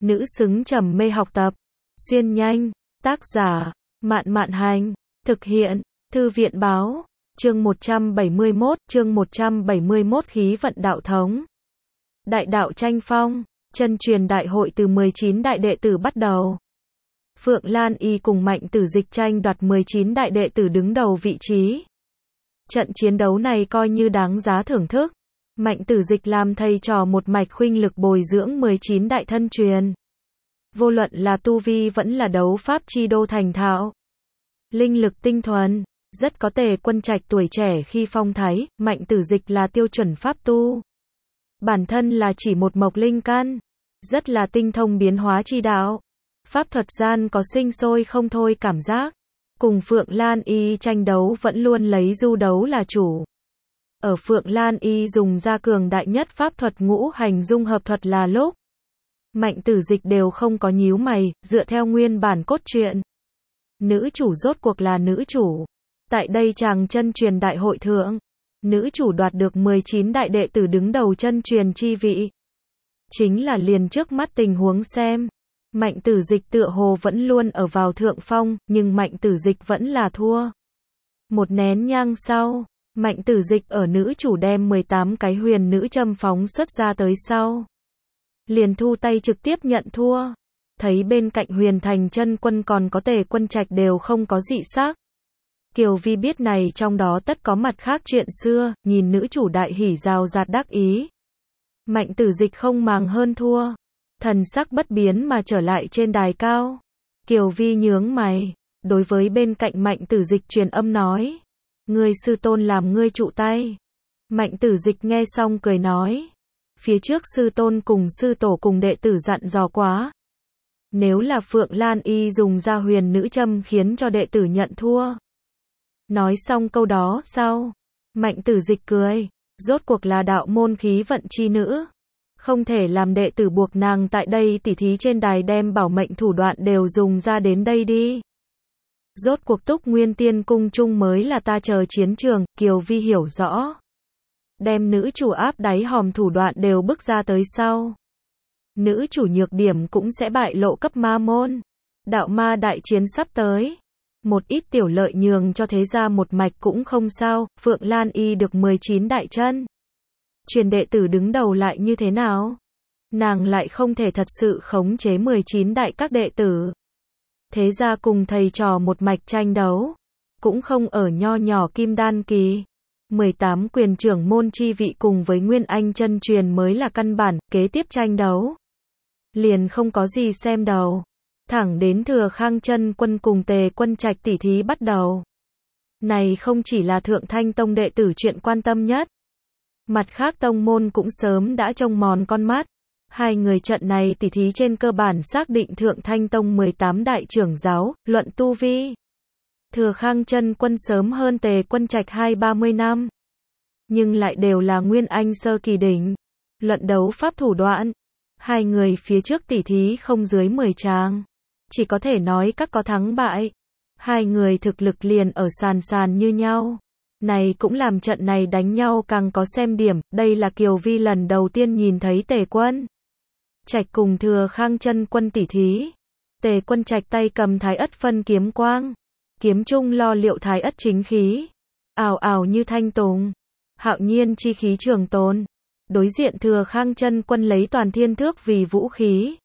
nữ xứng trầm mê học tập. Xuyên nhanh, tác giả, Mạn Mạn Hành, thực hiện, Thư viện Báo, chương 171, khí vận đạo thống. Đại đạo tranh phong, chân truyền đại hội từ 19 đại đệ tử bắt đầu. Phượng Lan Y cùng Mạnh Tử Dịch tranh đoạt 19 đại đệ tử đứng đầu vị trí. Trận chiến đấu này coi như đáng giá thưởng thức. Mạnh Tử Dịch làm thầy trò một mạch khuynh lực bồi dưỡng 19 đại thân truyền. Vô luận là tu vi vẫn là đấu pháp chi đô thành thạo. Linh lực tinh thuần, rất có Tề Quân Trạch tuổi trẻ khi phong thái. Mạnh Tử Dịch là tiêu chuẩn pháp tu. Bản thân là chỉ một mộc linh căn, rất là tinh thông biến hóa chi đạo. Pháp thuật gian có sinh sôi không thôi cảm giác. Cùng Phượng Lan Y tranh đấu vẫn luôn lấy du đấu là chủ. Ở Phượng Lan Y dùng ra cường đại nhất pháp thuật ngũ hành dung hợp thuật là lúc Mạnh Tử Dịch đều không có nhíu mày, dựa theo nguyên bản cốt truyện. Nữ chủ rốt cuộc là nữ chủ. Tại đây chàng chân truyền đại hội thượng, nữ chủ đoạt được 19 đại đệ tử đứng đầu chân truyền chi vị. Chính là liền trước mắt tình huống xem. Mạnh Tử Dịch tựa hồ vẫn luôn ở vào thượng phong, nhưng Mạnh Tử Dịch vẫn là thua. Một nén nhang sau, Mạnh Tử Dịch ở nữ chủ đem 18 cái huyền nữ châm phóng xuất ra tới sau. Liền thu tay trực tiếp nhận thua. Thấy bên cạnh Huyền Thành Chân Quân còn có Tề Quân Trạch đều không có dị sắc. Kiều Vi biết này trong đó tất có mặt khác chuyện xưa, nhìn nữ chủ đại hỉ rào rạt đắc ý. Mạnh Tử Dịch không màng hơn thua. Thần sắc bất biến mà trở lại trên đài cao. Kiều Vi nhướng mày, đối với bên cạnh Mạnh Tử Dịch truyền âm nói. Ngươi sư tôn làm ngươi trụ tay. Mạnh Tử Dịch nghe xong cười nói. Phía trước sư tôn cùng sư tổ cùng đệ tử dặn dò quá. Nếu là Phượng Lan Y dùng ra huyền nữ châm khiến cho đệ tử nhận thua. Nói xong câu đó sau, Mạnh Tử Dịch cười. Rốt cuộc là đạo môn khí vận chi nữ. Không thể làm đệ tử buộc nàng tại đây tỉ thí trên đài đem bảo mệnh thủ đoạn đều dùng ra đến đây đi. Rốt cuộc Túc Nguyên Tiên Cung chung mới là ta chờ chiến trường, Kiều Vi hiểu rõ. Đem nữ chủ áp đáy hòm thủ đoạn đều bức ra tới sau. Nữ chủ nhược điểm cũng sẽ bại lộ cấp ma môn. Đạo ma đại chiến sắp tới. Một ít tiểu lợi nhường cho thế gia một mạch cũng không sao. Phượng Lan Y được 19 đại chân truyền đệ tử đứng đầu lại như thế nào? Nàng lại không thể thật sự khống chế 19 đại các đệ tử. Thế ra cùng thầy trò một mạch tranh đấu. Cũng không ở nho nhỏ kim đan kỳ. 18 quyền trưởng môn chi vị cùng với Nguyên Anh chân truyền mới là căn bản, kế tiếp tranh đấu. Liền không có gì xem đầu. Thẳng đến Thừa Khang Chân Quân cùng Tề Quân Trạch tỉ thí bắt đầu. Này không chỉ là Thượng Thanh Tông đệ tử chuyện quan tâm nhất. Mặt khác tông môn cũng sớm đã trông mòn con mắt. Hai người trận này tỉ thí trên cơ bản xác định Thượng Thanh Tông 18 đại trưởng giáo, luận tu vi. Thừa Khang Chân Quân sớm hơn Tề Quân Trạch 20-30 năm. Nhưng lại đều là Nguyên Anh sơ kỳ đỉnh. Luận đấu pháp thủ đoạn. Hai người phía trước tỉ thí không dưới 10 tràng. Chỉ có thể nói các có thắng bại. Hai người thực lực liền ở sàn như nhau. Này cũng làm trận này đánh nhau càng có xem điểm. Đây là Kiều Vi lần đầu tiên nhìn thấy Tề Quân Trạch cùng Thừa Khang Chân Quân tỉ thí. Tề Quân Trạch tay cầm Thái Ất phân kiếm quang. Kiếm trung lo liệu Thái Ất chính khí. Ào ào như thanh tùng. Hạo nhiên chi khí trường tồn. Đối diện Thừa Khang Chân Quân lấy toàn thiên thước vì vũ khí.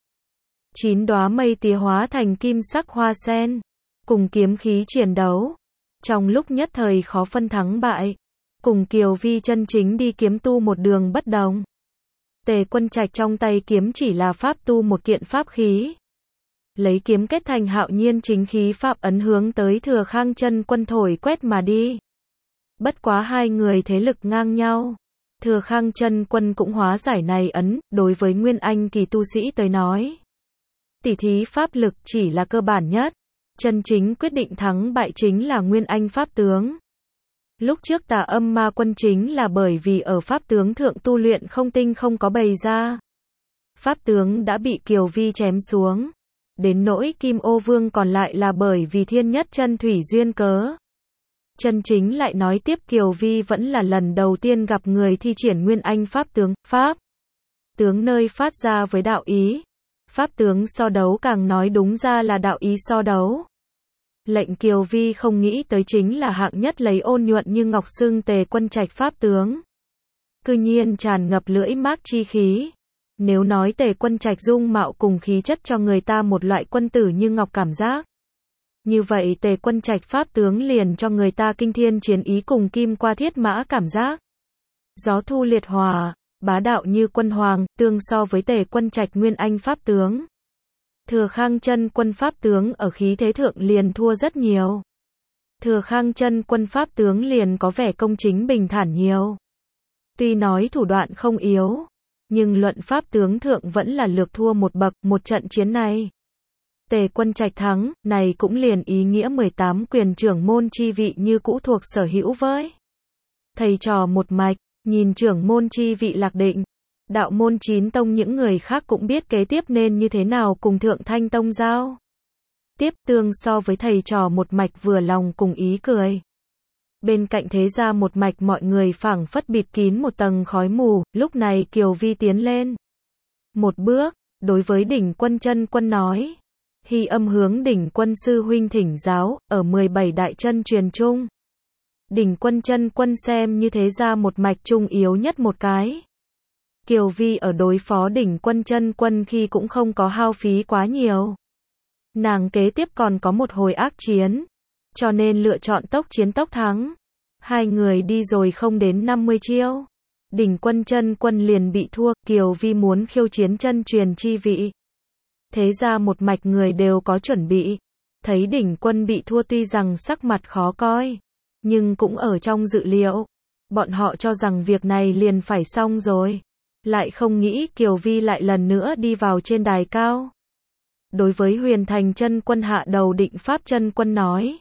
9 đóa mây tía hóa thành kim sắc hoa sen. Cùng kiếm khí chiến đấu. Trong lúc nhất thời khó phân thắng bại. Cùng Kiều Vi chân chính đi kiếm tu một đường bất đồng. Tề Quân Trạch trong tay kiếm chỉ là pháp tu một kiện pháp khí. Lấy kiếm kết thành hạo nhiên chính khí pháp ấn hướng tới Thừa Khang Chân Quân thổi quét mà đi. Bất quá hai người thế lực ngang nhau. Thừa Khang Chân Quân cũng hóa giải này ấn, đối với Nguyên Anh kỳ tu sĩ tới nói. Tỉ thí pháp lực chỉ là cơ bản nhất. Chân chính quyết định thắng bại chính là Nguyên Anh pháp tướng. Lúc trước Tà Âm Ma Quân chính là bởi vì ở pháp tướng thượng tu luyện không tinh không có bày ra. Pháp tướng đã bị Kiều Vi chém xuống. Đến nỗi Kim Ô Vương còn lại là bởi vì thiên nhất chân thủy duyên cớ. Chân chính lại nói tiếp Kiều Vi vẫn là lần đầu tiên gặp người thi triển Nguyên Anh pháp tướng, pháp tướng nơi phát ra với đạo ý. Pháp tướng so đấu càng nói đúng ra là đạo ý so đấu. Lệnh Kiều Vi không nghĩ tới chính là hạng nhất lấy ôn nhuận như ngọc xưng Tề Quân Trạch pháp tướng. Cư nhiên tràn ngập lưỡi mác chi khí. Nếu nói Tề Quân Trạch dung mạo cùng khí chất cho người ta một loại quân tử như ngọc cảm giác. Như vậy Tề Quân Trạch pháp tướng liền cho người ta kinh thiên chiến ý cùng kim qua thiết mã cảm giác. Gió thu liệt hòa, bá đạo như quân hoàng, tương so với Tề Quân Trạch nguyên anh pháp tướng. Thừa Khang Chân Quân pháp tướng ở khí thế thượng liền thua rất nhiều. Thừa Khang Chân Quân pháp tướng liền có vẻ công chính bình thản nhiều. Tuy nói thủ đoạn không yếu, nhưng luận pháp tướng thượng vẫn là lược thua một bậc. Một trận chiến này, Tề Quân Trạch thắng, này cũng liền ý nghĩa 18 quyền trưởng môn chi vị như cũ thuộc sở hữu với thầy trò một mạch. Nhìn trưởng môn chi vị lạc định, đạo môn 9 tông những người khác cũng biết kế tiếp nên như thế nào cùng Thượng Thanh Tông giao. Tiếp tương so với thầy trò một mạch vừa lòng cùng ý cười. Bên cạnh thế gia một mạch mọi người phảng phất bịt kín một tầng khói mù. Lúc này Kiều Vi tiến lên một bước, đối với Đỉnh Quân Chân Quân nói: Hy Âm hướng Đỉnh Quân sư huynh thỉnh giáo, ở 17 đại chân truyền chung. Đỉnh Quân Chân Quân xem như thế ra một mạch trung yếu nhất một cái. Kiều Vi ở đối phó Đỉnh Quân Chân Quân khi cũng không có hao phí quá nhiều. Nàng kế tiếp còn có một hồi ác chiến, cho nên lựa chọn tốc chiến tốc thắng. Hai người đi rồi không đến 50 chiêu, Đỉnh Quân Chân Quân liền bị thua. Kiều Vi muốn khiêu chiến chân truyền chi vị. Thế ra một mạch người đều có chuẩn bị. Thấy Đỉnh Quân bị thua tuy rằng sắc mặt khó coi, nhưng cũng ở trong dự liệu. Bọn họ cho rằng việc này liền phải xong rồi. Lại không nghĩ Kiều Vi lại lần nữa đi vào trên đài cao. Đối với Huyền Thành Chân Quân hạ đầu Định Pháp Chân Quân nói: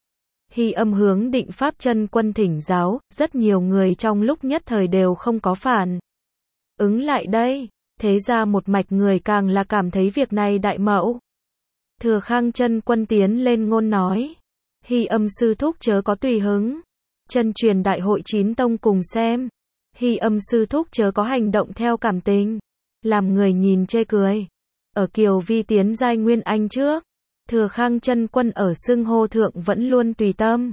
Hy Âm hướng Định Pháp Chân Quân thỉnh giáo. Rất nhiều người trong lúc nhất thời đều không có phản ứng lại đây. Thế ra một mạch người càng là cảm thấy việc này đại mẫu. Thừa Khang Chân Quân tiến lên ngôn nói: Hy Âm sư thúc chớ có tùy hứng. Chân truyền đại hội 9 tông cùng xem. Hy Âm sư thúc chớ có hành động theo cảm tình, làm người nhìn chê cười. Ở Kiều Vi tiến giai nguyên anh trước, Thừa Khang Chân Quân ở xưng hô thượng vẫn luôn tùy tâm.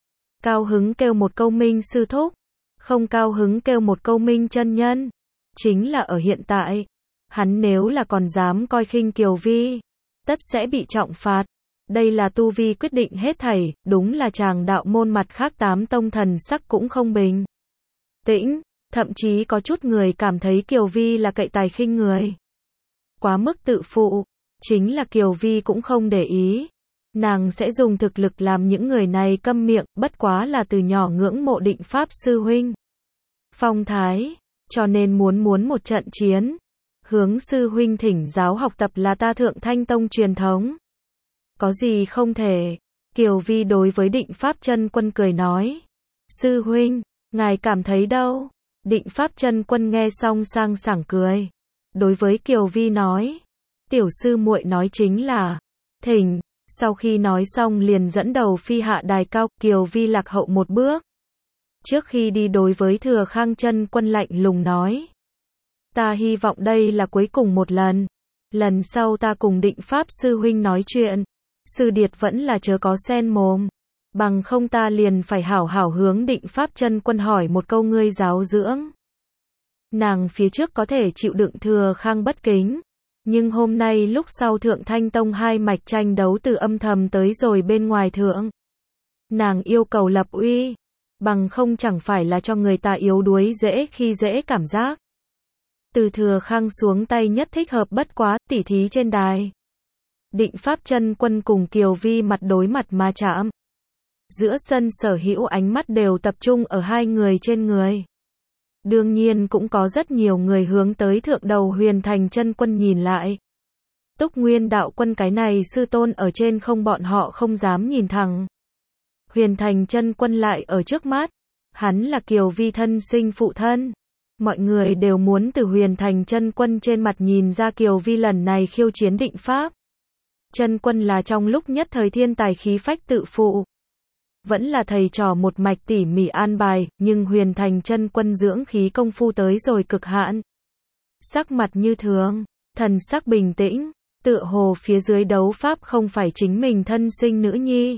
Cao hứng kêu một câu Minh sư thúc, không cao hứng kêu một câu Minh chân nhân. Chính là ở hiện tại, hắn nếu là còn dám coi khinh Kiều Vi, tất sẽ bị trọng phạt. Đây là tu vi quyết định hết thảy. Đúng là chàng đạo môn mặt khác 8 tông thần sắc cũng không bình tĩnh. Thậm chí có chút người cảm thấy Kiều Vi là cậy tài khinh người, quá mức tự phụ. Chính là Kiều Vi cũng không để ý. Nàng sẽ dùng thực lực làm những người này câm miệng. Bất quá là từ nhỏ ngưỡng mộ Định Pháp sư huynh phong thái, cho nên muốn một trận chiến. Hướng sư huynh thỉnh giáo học tập là ta Thượng Thanh Tông truyền thống, có gì không thể. Kiều Vi đối với Định Pháp Chân Quân cười nói: Sư huynh, ngài cảm thấy đâu? Định Pháp Chân Quân nghe xong sang sảng cười. Đối với Kiều Vi nói: Tiểu sư muội nói chính là thỉnh. Sau khi nói xong liền dẫn đầu phi hạ đài cao. Kiều Vi lạc hậu một bước. Trước khi đi đối với Thừa Khang Chân Quân lạnh lùng nói: Ta hy vọng đây là cuối cùng một lần. Lần sau ta cùng Định Pháp sư huynh nói chuyện, sư điệt vẫn là chớ có xen mồm. Bằng không ta liền phải hảo hảo hướng Định Pháp Chân Quân hỏi một câu ngươi giáo dưỡng. Nàng phía trước có thể chịu đựng Thừa Khang bất kính, nhưng hôm nay lúc sau Thượng Thanh Tông hai mạch tranh đấu từ âm thầm tới rồi bên ngoài thượng. Nàng yêu cầu lập uy, bằng không chẳng phải là cho người ta yếu đuối dễ khi dễ cảm giác. Từ Thừa Khang xuống tay nhất thích hợp bất quá. Tỉ thí trên đài, Định Pháp Chân Quân cùng Kiều Vi mặt đối mặt ma chạm. Giữa sân sở hữu ánh mắt đều tập trung ở hai người trên người. Đương nhiên cũng có rất nhiều người hướng tới thượng đầu Huyền Thành Chân Quân nhìn lại. Túc Nguyên đạo quân cái này sư tôn ở trên không, bọn họ không dám nhìn thẳng. Huyền Thành Chân Quân lại ở trước mắt. Hắn là Kiều Vi thân sinh phụ thân. Mọi người đều muốn từ Huyền Thành Chân Quân trên mặt nhìn ra Kiều Vi lần này khiêu chiến Định Pháp Chân Quân là trong lúc nhất thời thiên tài khí phách tự phụ. Vẫn là thầy trò một mạch tỉ mỉ an bài, nhưng Huyền Thành Chân Quân dưỡng khí công phu tới rồi cực hạn. Sắc mặt như thường, thần sắc bình tĩnh, Tựa hồ phía dưới đấu pháp không phải chính mình thân sinh nữ nhi,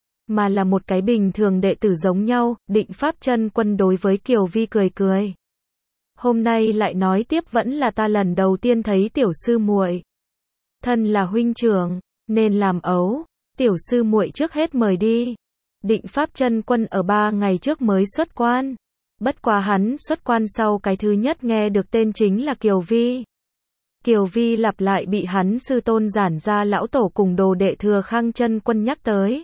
mà là một cái bình thường đệ tử giống nhau. Định Pháp Chân Quân đối với Kiều Vi cười cười. Hôm nay lại nói tiếp vẫn là ta lần đầu tiên thấy tiểu sư muội. Thân là huynh trưởng, nên làm ấu, tiểu sư muội trước hết mời đi. Định Pháp Chân Quân ở 3 ngày trước mới xuất quan. Bất quá hắn xuất quan sau cái thứ nhất nghe được tên chính là Kiều Vi. Kiều Vi lặp lại bị hắn sư tôn giản gia lão tổ cùng đồ đệ Thừa Khang Chân Quân nhắc tới.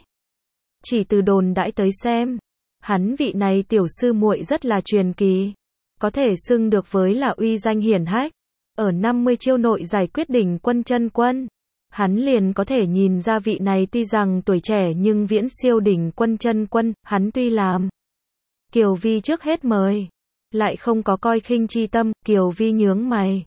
Chỉ từ đồn đãi tới xem, hắn vị này tiểu sư muội rất là truyền kỳ, có thể xưng được với là uy danh hiển hách. Ở 50 chiêu nội giải quyết đỉnh quân chân quân, hắn liền có thể nhìn ra vị này tuy rằng tuổi trẻ nhưng viễn siêu đỉnh quân chân quân. Hắn tuy làm Kiều Vi trước hết mời, lại không có coi khinh chi tâm. Kiều Vi nhướng mày.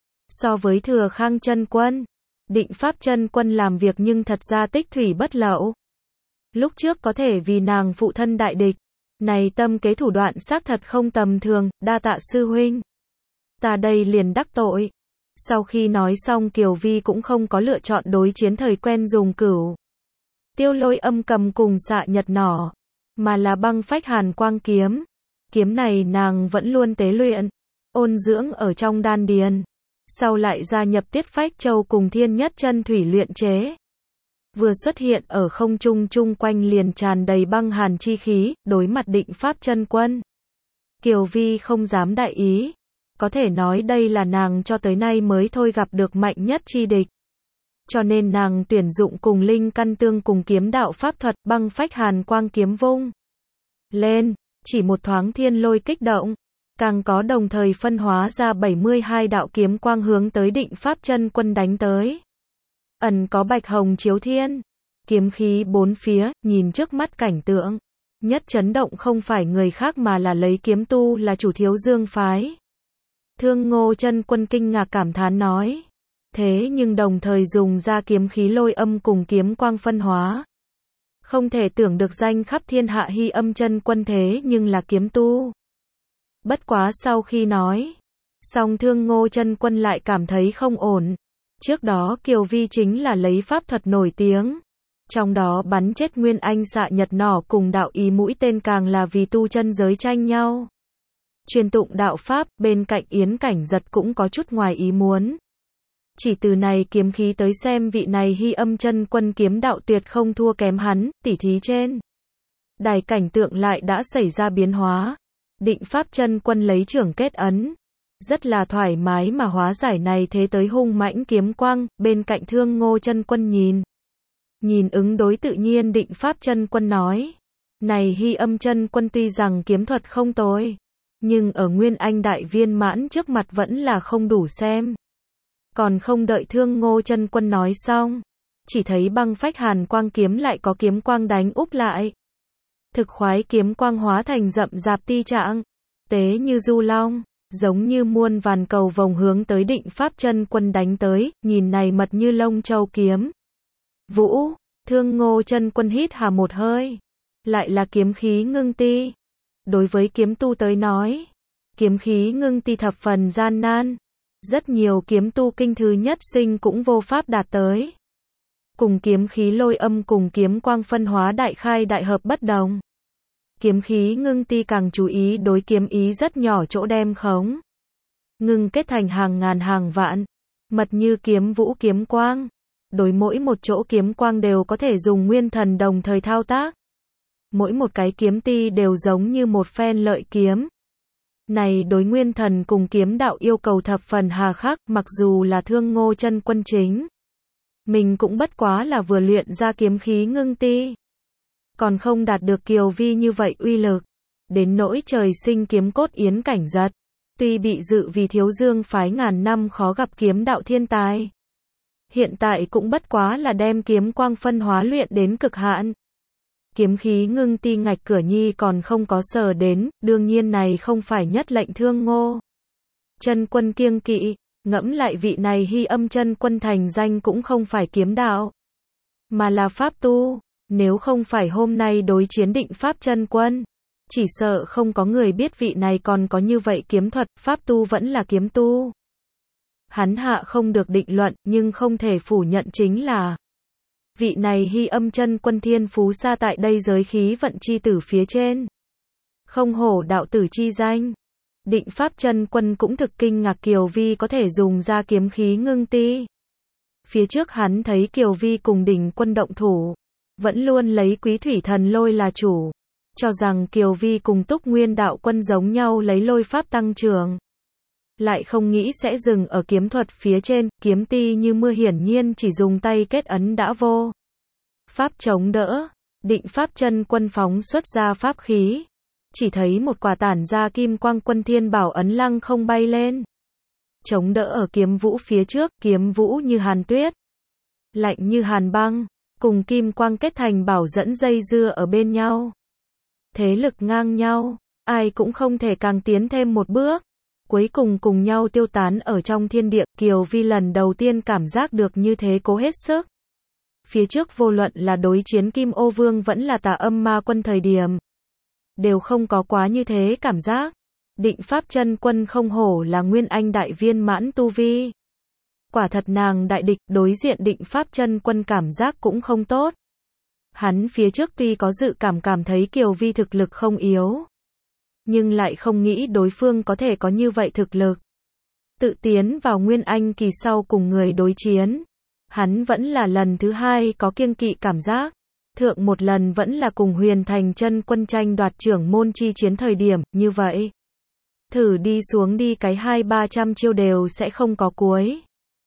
So với Thừa Khang Chân Quân, Định Pháp Chân Quân làm việc nhưng thật ra tích thủy bất lậu. Lúc trước có thể vì nàng phụ thân đại địch, này tâm kế thủ đoạn xác thật không tầm thường. Đa tạ sư huynh, ta đây liền đắc tội. Sau khi nói xong Kiều Vi cũng không có lựa chọn đối chiến thời quen dùng Cửu Tiêu Lôi Âm cầm cùng Xạ Nhật nỏ, mà là Băng Phách Hàn Quang kiếm. Kiếm này nàng vẫn luôn tế luyện, ôn dưỡng ở trong đan điền, sau lại gia nhập Tiết Phách Châu cùng Thiên Nhất Chân Thủy luyện chế. Vừa xuất hiện ở không trung chung quanh liền tràn đầy băng hàn chi khí. Đối mặt Định Pháp Chân Quân, Kiều Vi không dám đại ý, có thể nói đây là nàng cho tới nay mới thôi gặp được mạnh nhất chi địch. Cho nên nàng tuyển dụng cùng linh căn tương cùng kiếm đạo pháp thuật. Băng Phách Hàn Quang kiếm vung lên, chỉ một thoáng thiên lôi kích động, càng có đồng thời phân hóa ra 72 đạo kiếm quang hướng tới Định Pháp Chân Quân đánh tới. Ẩn có bạch hồng chiếu thiên, kiếm khí bốn phía. Nhìn trước mắt cảnh tượng, nhất chấn động không phải người khác mà là lấy kiếm tu là chủ Thiếu Dương phái. Thương Ngô Chân Quân kinh ngạc cảm thán nói. Thế nhưng đồng thời dùng ra kiếm khí lôi âm cùng kiếm quang phân hóa. Không thể tưởng được danh khắp thiên hạ Hy Âm Chân Quân thế nhưng là kiếm tu. Bất quá sau khi nói xong Thương Ngô Chân Quân lại cảm thấy không ổn. Trước đó Kiều Vi chính là lấy pháp thuật nổi tiếng, trong đó bắn chết Nguyên Anh Xạ Nhật nỏ cùng đạo ý mũi tên càng là vì tu chân giới tranh nhau truyền tụng đạo pháp. Bên cạnh Yến Cảnh Giật cũng có chút ngoài ý muốn. Chỉ từ này kiếm khí tới xem vị này Hy Âm Chân Quân kiếm đạo tuyệt không thua kém hắn. Tỉ thí trên đài cảnh tượng lại đã xảy ra biến hóa. Định Pháp Chân Quân lấy trưởng kết ấn, rất là thoải mái mà hóa giải này thế tới hung mãnh kiếm quang. Bên cạnh Thương Ngô Chân Quân nhìn ứng đối tự nhiên. Định Pháp Chân Quân nói, này Hy Âm Chân Quân tuy rằng kiếm thuật không tồi, nhưng ở Nguyên Anh đại viên mãn trước mặt vẫn là không đủ xem. Còn không đợi Thương Ngô Chân Quân nói xong, chỉ thấy Băng Phách Hàn Quang kiếm lại có kiếm quang đánh úp lại. Thực khoái kiếm quang hóa thành rậm rạp ti trạng, tế như du long, giống như muôn vàn cầu vồng hướng tới Định Pháp Chân Quân đánh tới. Nhìn này mật như lông châu kiếm vũ, Thương Ngô Chân Quân hít hà một hơi. Lại là kiếm khí ngưng ti. Đối với kiếm tu tới nói, kiếm khí ngưng ti thập phần gian nan. Rất nhiều kiếm tu kinh thứ nhất sinh cũng vô pháp đạt tới. Cùng kiếm khí lôi âm cùng kiếm quang phân hóa đại khai đại hợp bất đồng. Kiếm khí ngưng ti càng chú ý đối kiếm ý rất nhỏ chỗ đem khống ngưng kết thành hàng ngàn hàng vạn, mật như kiếm vũ kiếm quang. Đối mỗi một chỗ kiếm quang đều có thể dùng nguyên thần đồng thời thao tác. Mỗi một cái kiếm ti đều giống như một phen lợi kiếm. Này đối nguyên thần cùng kiếm đạo yêu cầu thập phần hà khắc. Mặc dù là Thương Ngô Chân Quân chính mình cũng bất quá là vừa luyện ra kiếm khí ngưng ti, còn không đạt được Kiều Vi như vậy uy lực. Đến nỗi trời sinh kiếm cốt Yến Cảnh Giật, tuy bị dự vì Thiếu Dương phái ngàn năm khó gặp kiếm đạo thiên tài, hiện tại cũng bất quá là đem kiếm quang phân hóa luyện đến cực hạn. Kiếm khí ngưng ti ngạch cửa nhi còn không có sờ đến. Đương nhiên này không phải nhất lệnh Thương Ngô Chân Quân kiêng kỵ. Ngẫm lại vị này Hy Âm Chân Quân thành danh cũng không phải kiếm đạo, mà là pháp tu. Nếu không phải hôm nay đối chiến Định Pháp Chân Quân, chỉ sợ không có người biết vị này còn có như vậy kiếm thuật. Pháp tu vẫn là kiếm tu. Hắn hạ không được định luận, nhưng không thể phủ nhận chính là vị này Hy Âm Chân Quân thiên phú xa tại đây giới khí vận chi tử phía trên. Không hổ đạo tử chi danh. Định Pháp Chân Quân cũng thực kinh ngạc Kiều Vi có thể dùng ra kiếm khí ngưng ti. Phía trước hắn thấy Kiều Vi cùng Đỉnh Quân động thủ, vẫn luôn lấy Quý Thủy Thần Lôi là chủ, cho rằng Kiều Vi cùng Túc Nguyên Đạo Quân giống nhau lấy lôi pháp tăng trưởng. Lại không nghĩ sẽ dừng ở kiếm thuật phía trên, kiếm ti như mưa hiển nhiên chỉ dùng tay kết ấn đã vô pháp chống đỡ. Định Pháp Chân Quân phóng xuất ra pháp khí, chỉ thấy một quả tản ra kim quang Quân Thiên Bảo ấn lăng không bay lên, chống đỡ ở kiếm vũ phía trước, kiếm vũ như hàn tuyết, lạnh như hàn băng, cùng kim quang kết thành bảo dẫn dây dưa ở bên nhau. Thế lực ngang nhau, ai cũng không thể càng tiến thêm một bước, cuối cùng cùng nhau tiêu tán ở trong thiên địa. Kiều Vi lần đầu tiên cảm giác được như thế cố hết sức. Phía trước vô luận là đối chiến Kim Ô Vương vẫn là Tà Âm Ma Quân thời điểm, đều không có quá như thế cảm giác. Định Pháp Chân Quân không hổ là nguyên anh đại viên mãn tu vi. Quả thật nàng đại địch, đối diện Định Pháp Chân Quân cảm giác cũng không tốt. Hắn phía trước tuy có dự cảm thấy Kiều Vi thực lực không yếu, nhưng lại không nghĩ đối phương có thể có như vậy thực lực. Tự tiến vào nguyên anh kỳ sau cùng người đối chiến, hắn vẫn là lần thứ hai có kiêng kỵ cảm giác. Thượng một lần vẫn là cùng Huyền Thành Chân Quân tranh đoạt trưởng môn chi chiến thời điểm, như vậy. Thử đi xuống đi cái 200-300 chiêu đều sẽ không có cuối.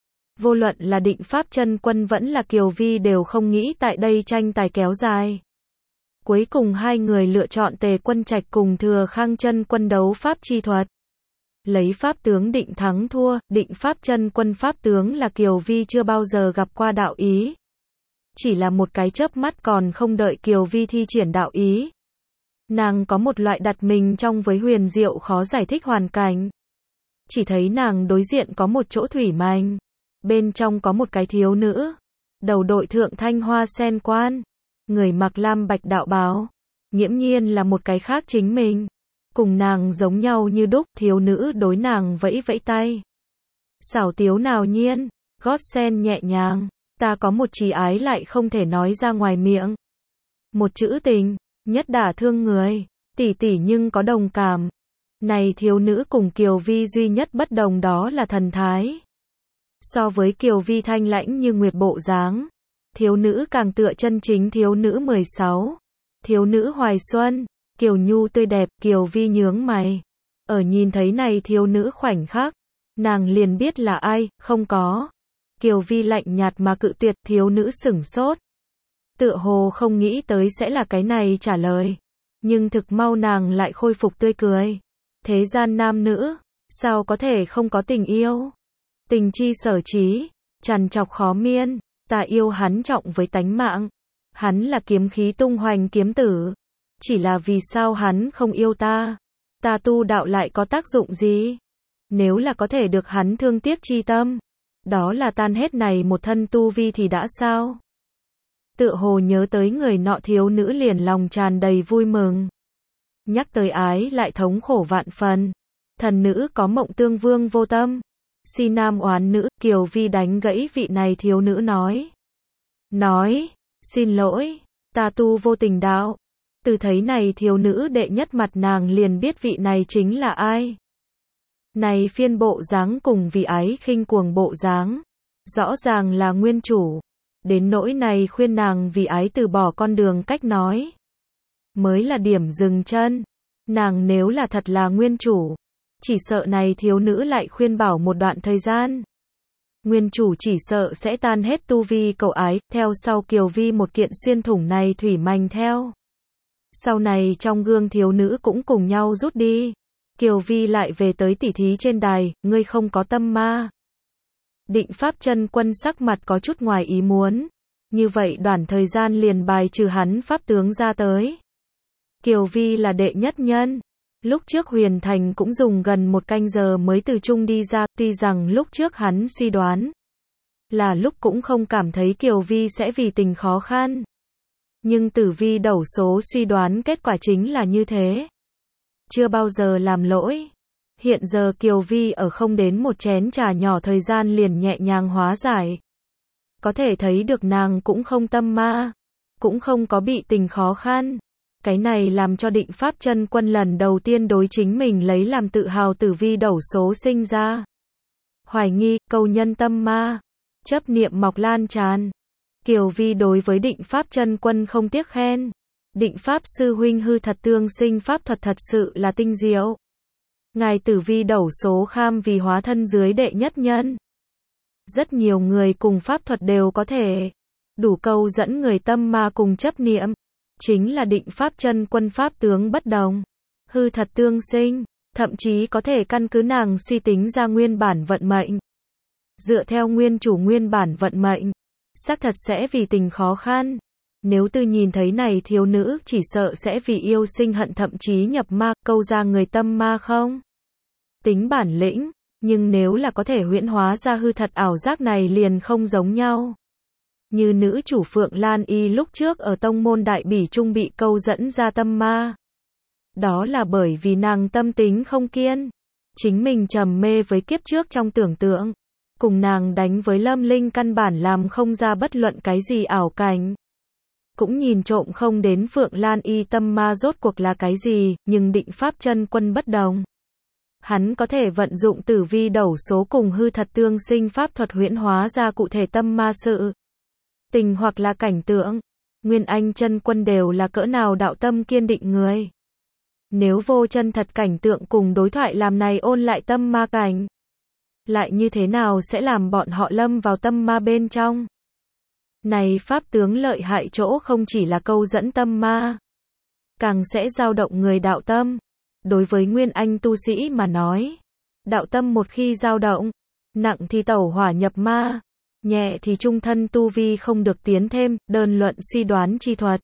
Vô luận là Định Pháp Chân Quân vẫn là Kiều Vi đều không nghĩ tại đây tranh tài kéo dài. Cuối cùng hai người lựa chọn Tề Quân Trạch cùng Thừa Khang Chân Quân đấu pháp chi thuật. Lấy pháp tướng định thắng thua. Định Pháp Chân Quân pháp tướng là Kiều Vi chưa bao giờ gặp qua đạo ý. Chỉ là một cái chớp mắt còn không đợi Kiều Vi thi triển đạo ý, nàng có một loại đặt mình trong với huyền diệu khó giải thích hoàn cảnh. Chỉ thấy nàng đối diện có một chỗ thủy manh, bên trong có một cái thiếu nữ, đầu đội thượng thanh hoa sen quan, người mặc lam bạch đạo bào, nghiễm nhiên là một cái khác chính mình, cùng nàng giống nhau như đúc. Thiếu nữ đối nàng vẫy vẫy tay, xảo tiếu nào nhiên, gót sen nhẹ nhàng. Ta có một chí ái lại không thể nói ra ngoài miệng. Một chữ tình, nhất đả thương người, tỷ tỷ nhưng có đồng cảm. Này thiếu nữ cùng Kiều Vi duy nhất bất đồng đó là thần thái. So với Kiều Vi thanh lãnh như nguyệt bộ dáng, thiếu nữ càng tựa chân chính thiếu nữ 16. Thiếu nữ hoài xuân, Kiều Nhu tươi đẹp. Kiều Vi nhướng mày, ở nhìn thấy này thiếu nữ khoảnh khắc, nàng liền biết là ai. Không có. Kiều Vi lạnh nhạt mà cự tuyệt. Thiếu nữ sửng sốt, tựa hồ không nghĩ tới sẽ là cái này trả lời, nhưng thực mau nàng lại khôi phục tươi cười. Thế gian nam nữ, sao có thể không có tình yêu? Tình chi sở trí, trằn trọc khó miên. Ta yêu hắn trọng với tánh mạng, hắn là kiếm khí tung hoành kiếm tử, chỉ là vì sao hắn không yêu ta? Ta tu đạo lại có tác dụng gì? Nếu là có thể được hắn thương tiếc chi tâm, đó là tan hết này một thân tu vi thì đã sao? Tựa hồ nhớ tới người nọ, thiếu nữ liền lòng tràn đầy vui mừng. Nhắc tới ái lại thống khổ vạn phần. Thần nữ có mộng tương vương vô tâm, si nam oán nữ. Kiều Vi đánh gãy vị này thiếu nữ nói, xin lỗi, ta tu vô tình đạo. Từ thấy này thiếu nữ đệ nhất mặt nàng liền biết vị này chính là ai. Này phiên bộ dáng cùng vì ái khinh cuồng bộ dáng, rõ ràng là nguyên chủ. Đến nỗi này khuyên nàng vì ái từ bỏ con đường cách nói, mới là điểm dừng chân. Nàng nếu là thật là nguyên chủ, chỉ sợ này thiếu nữ lại khuyên bảo một đoạn thời gian. Nguyên chủ chỉ sợ sẽ tan hết tu vi cầu ái. Theo sau Kiều Vi một kiện xuyên thủng này thủy manh theo. Sau này trong gương thiếu nữ cũng cùng nhau rút đi. Kiều Vi lại về tới tỉ thí trên đài. Ngươi không có tâm ma. Định Pháp Chân Quân sắc mặt có chút ngoài ý muốn. Như vậy đoạn thời gian liền bài trừ hắn pháp tướng ra tới. Kiều Vi là đệ nhất nhân. Lúc trước Huyền Thành cũng dùng gần 1 canh giờ mới từ chung đi ra. Tuy rằng lúc trước hắn suy đoán là lúc cũng không cảm thấy Kiều Vi sẽ vì tình khó khăn, nhưng tử vi đẩu số suy đoán kết quả chính là như thế. Chưa bao giờ làm lỗi. Hiện giờ Kiều Vi ở không đến một chén trà nhỏ thời gian liền nhẹ nhàng hóa giải. Có thể thấy được nàng cũng không tâm ma, cũng không có bị tình khó khăn. Cái này làm cho Định Pháp Chân Quân lần đầu tiên đối chính mình lấy làm tự hào tử vi đẩu số sinh ra. Hoài nghi, câu nhân tâm ma, chấp niệm mọc lan tràn. Kiều Vi đối với Định Pháp Chân Quân không tiếc khen. Định Pháp sư huynh hư thật tương sinh pháp thuật thật sự là tinh diệu. Ngài tử vi đẩu số kham vì hóa thân dưới đệ nhất nhân. Rất nhiều người cùng pháp thuật đều có thể đủ câu dẫn người tâm ma cùng chấp niệm. Chính là Định Pháp Chân Quân pháp tướng bất đồng. Hư thật tương sinh, thậm chí có thể căn cứ nàng suy tính ra nguyên bản vận mệnh. Dựa theo nguyên chủ nguyên bản vận mệnh, xác thật sẽ vì tình khó khăn. Nếu Tư nhìn thấy này thiếu nữ chỉ sợ sẽ vì yêu sinh hận thậm chí nhập ma, câu ra người tâm ma không? Tính bản lĩnh, nhưng nếu là có thể huyễn hóa ra hư thật ảo giác này liền không giống nhau. Như nữ chủ Phượng Lan Y lúc trước ở tông môn Đại Bỉ Trung bị câu dẫn ra tâm ma. Đó là bởi vì nàng tâm tính không kiên. Chính mình trầm mê với kiếp trước trong tưởng tượng. Cùng nàng đánh với Lâm Linh căn bản làm không ra bất luận cái gì ảo cảnh. Cũng nhìn trộm không đến Phượng Lan Y tâm ma rốt cuộc là cái gì, nhưng Định Pháp Chân Quân bất đồng. Hắn có thể vận dụng tử vi đẩu số cùng hư thật tương sinh pháp thuật huyễn hóa ra cụ thể tâm ma sự tình hoặc là cảnh tượng. Nguyên Anh Chân Quân đều là cỡ nào đạo tâm kiên định người. Nếu vô chân thật cảnh tượng cùng đối thoại làm này ôn lại tâm ma cảnh, lại như thế nào sẽ làm bọn họ lâm vào tâm ma bên trong? Này pháp tướng lợi hại chỗ không chỉ là câu dẫn tâm ma, càng sẽ dao động người đạo tâm. Đối với Nguyên Anh tu sĩ mà nói, đạo tâm một khi dao động, nặng thì tẩu hỏa nhập ma, nhẹ thì trung thân tu vi không được tiến thêm, đơn luận suy đoán chi thuật.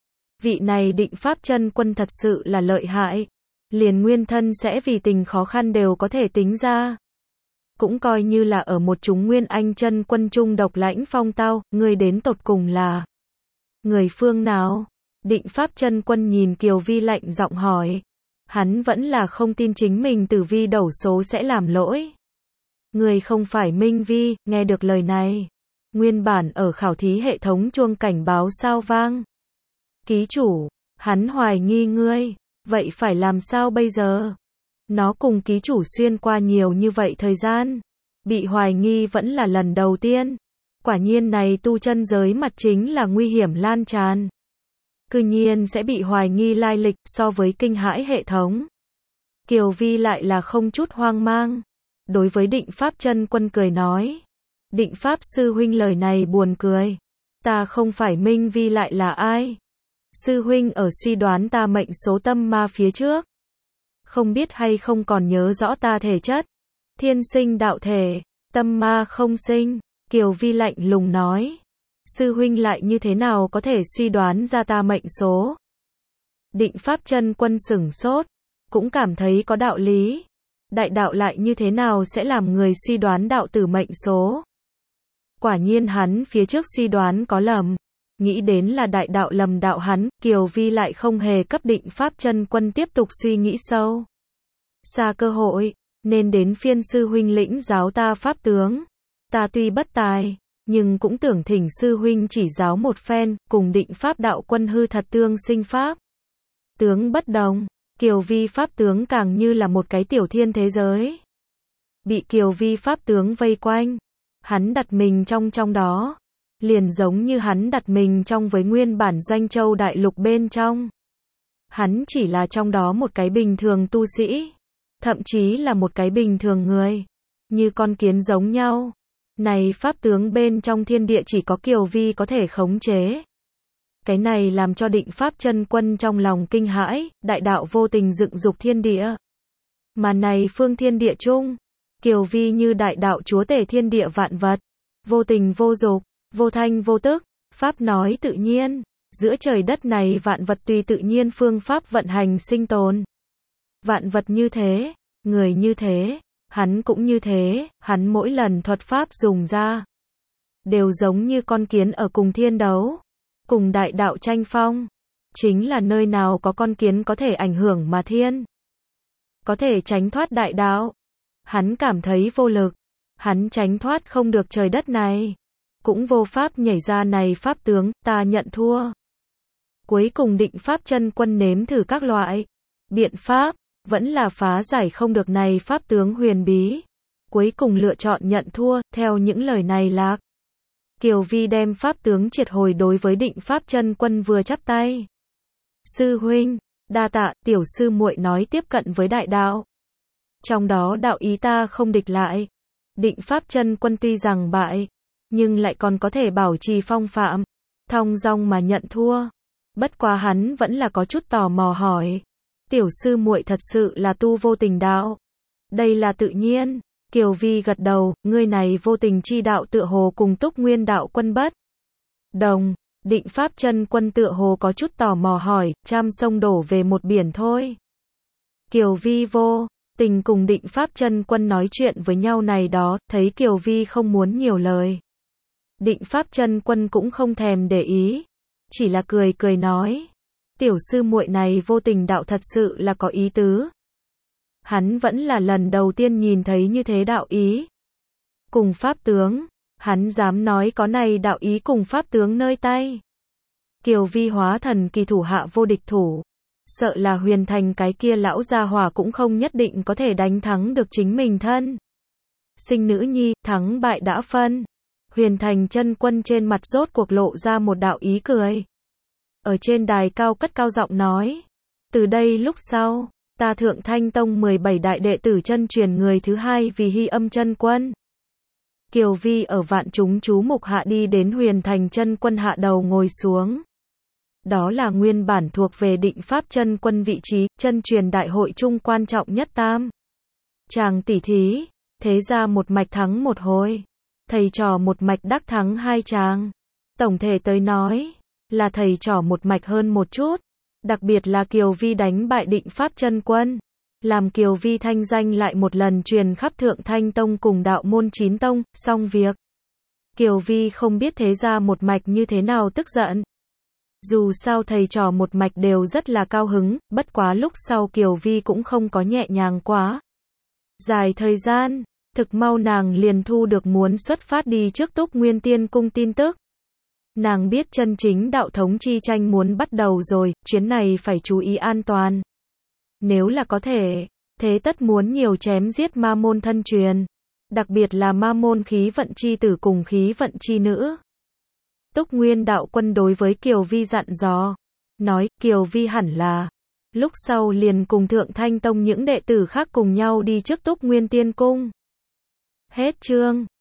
Vị này Định Pháp Chân Quân thật sự là lợi hại, liền nguyên thân sẽ vì tình khó khăn đều có thể tính ra. Cũng coi như là ở một chúng Nguyên Anh Chân Quân trung độc lãnh phong tao, người đến tột cùng là người phương nào? Định Pháp Chân Quân nhìn Kiều Vi lạnh giọng hỏi. Hắn vẫn là không tin chính mình tử vi đẩu số sẽ làm lỗi. Người không phải Minh Vi, nghe được lời này. Nguyên bản ở khảo thí hệ thống chuông cảnh báo sao vang. Ký chủ, hắn hoài nghi ngươi, vậy phải làm sao bây giờ? Nó cùng ký chủ xuyên qua nhiều như vậy thời gian. Bị hoài nghi vẫn là lần đầu tiên. Quả nhiên này tu chân giới mặt chính là nguy hiểm lan tràn. Cư nhiên sẽ bị hoài nghi lai lịch so với kinh hãi hệ thống. Kiều Vi lại là không chút hoang mang. Đối với Định Pháp Chân Quân cười nói. Định Pháp sư huynh lời này buồn cười. Ta không phải Minh Vi lại là ai? Sư huynh ở suy đoán ta mệnh số tâm ma phía trước. Không biết hay không còn nhớ rõ ta thể chất. Thiên sinh đạo thể, tâm ma không sinh. Kiều Vi lạnh lùng nói. Sư huynh lại như thế nào có thể suy đoán ra ta mệnh số? Định Pháp Chân Quân sửng sốt, cũng cảm thấy có đạo lý. Đại đạo lại như thế nào sẽ làm người suy đoán đạo tử mệnh số? Quả nhiên hắn phía trước suy đoán có lầm. Nghĩ đến là đại đạo lầm đạo hắn, Kiều Vi lại không hề cấp Định Pháp Chân Quân tiếp tục suy nghĩ sâu. Xa cơ hội, nên đến phiên sư huynh lĩnh giáo ta pháp tướng. Ta tuy bất tài, nhưng cũng tưởng thỉnh sư huynh chỉ giáo một phen, cùng Định Pháp đạo quân hư thật tương sinh pháp. Tướng bất đồng, Kiều Vi pháp tướng càng như là một cái tiểu thiên thế giới. Bị Kiều Vi pháp tướng vây quanh, hắn đặt mình trong đó. Liền giống như hắn đặt mình trong với nguyên bản Doanh Châu đại lục bên trong. Hắn chỉ là trong đó một cái bình thường tu sĩ, thậm chí là một cái bình thường người, như con kiến giống nhau. Này pháp tướng bên trong thiên địa chỉ có Kiều Vi có thể khống chế. Cái này làm cho Định Pháp Chân Quân trong lòng kinh hãi, đại đạo vô tình dựng dục thiên địa. Mà này phương thiên địa chung, Kiều Vi như đại đạo chúa tể thiên địa vạn vật, vô tình vô dục, vô thanh vô tức, pháp nói tự nhiên, giữa trời đất này vạn vật tùy tự nhiên phương pháp vận hành sinh tồn. Vạn vật như thế, người như thế, hắn cũng như thế, hắn mỗi lần thuật pháp dùng ra, đều giống như con kiến ở cùng thiên đấu, cùng đại đạo tranh phong, chính là nơi nào có con kiến có thể ảnh hưởng mà thiên. có thể tránh thoát đại đạo. Hắn cảm thấy vô lực. Hắn tránh thoát không được trời đất này. Cũng vô pháp nhảy ra này pháp tướng, ta nhận thua. Cuối cùng Định Pháp Chân Quân nếm thử các loại biện pháp, vẫn là phá giải không được này pháp tướng huyền bí. Cuối cùng lựa chọn nhận thua, theo những lời này Lạc Kiều Vi đem pháp tướng triệt hồi đối với Định Pháp Chân Quân vừa chắp tay. Sư huynh, đa tạ, tiểu sư muội nói tiếp cận với đại đạo. Trong đó đạo ý ta không địch lại. Định Pháp Chân Quân tuy rằng bại, nhưng lại còn có thể bảo trì phong phạm, thong dong mà nhận thua. Bất quá hắn vẫn là có chút tò mò hỏi. Tiểu sư muội thật sự là tu vô tình đạo. Đây là tự nhiên. Kiều Vi gật đầu, ngươi này vô tình chi đạo tựa hồ cùng Túc Nguyên đạo quân bất đồng. Định Pháp Chân Quân tựa hồ có chút tò mò hỏi, trăm sông đổ về một biển thôi. Kiều Vi vô tình cùng Định Pháp Chân Quân nói chuyện với nhau này đó, thấy Kiều Vi không muốn nhiều lời. Định Pháp Chân Quân cũng không thèm để ý, chỉ là cười cười nói, tiểu sư muội này vô tình đạo thật sự là có ý tứ. Hắn vẫn là lần đầu tiên nhìn thấy như thế đạo ý. Cùng pháp tướng, hắn dám nói có này đạo ý cùng pháp tướng nơi tay. Kiều Vi hóa thần kỳ thủ hạ vô địch thủ. Sợ là Huyền Thành cái kia lão gia hỏa cũng không nhất định có thể đánh thắng được chính mình thân. Sinh nữ nhi, thắng bại đã phân. Huyền Thành Chân Quân trên mặt rốt cuộc lộ ra một đạo ý cười. Ở trên đài cao cất cao giọng nói. Từ đây lúc sau, ta Thượng Thanh Tông 17 đại đệ tử chân truyền người thứ hai vì Hy Âm Chân Quân. Kiều Vi ở vạn chúng chú mục hạ đi đến Huyền Thành Chân Quân hạ đầu ngồi xuống. Đó là nguyên bản thuộc về Định Pháp Chân Quân vị trí, chân truyền đại hội chung quan trọng nhất tam. Chàng tỷ thí, thế ra một mạch thắng một hồi. Thầy trò một mạch đắc thắng hai chàng. Tổng thể tới nói, là thầy trò một mạch hơn một chút. Đặc biệt là Kiều Vi đánh bại Định Pháp Chân Quân. Làm Kiều Vi thanh danh lại một lần truyền khắp Thượng Thanh Tông cùng đạo môn 9 tông, xong việc. Kiều Vi không biết thế ra một mạch như thế nào tức giận. Dù sao thầy trò một mạch đều rất là cao hứng, bất quá lúc sau Kiều Vi cũng không có nhẹ nhàng quá. Dài thời gian, thực mau nàng liền thu được muốn xuất phát đi trước Túc Nguyên Tiên Cung tin tức. Nàng biết chân chính đạo thống chi tranh muốn bắt đầu rồi, chuyến này phải chú ý an toàn. Nếu là có thể, thế tất muốn nhiều chém giết ma môn thân truyền. Đặc biệt là ma môn khí vận chi tử cùng khí vận chi nữ. Túc Nguyên đạo quân đối với Kiều Vi dặn dò. Nói, Kiều Vi hẳn là. Lúc sau liền cùng Thượng Thanh Tông những đệ tử khác cùng nhau đi trước Túc Nguyên Tiên Cung. Hết chương.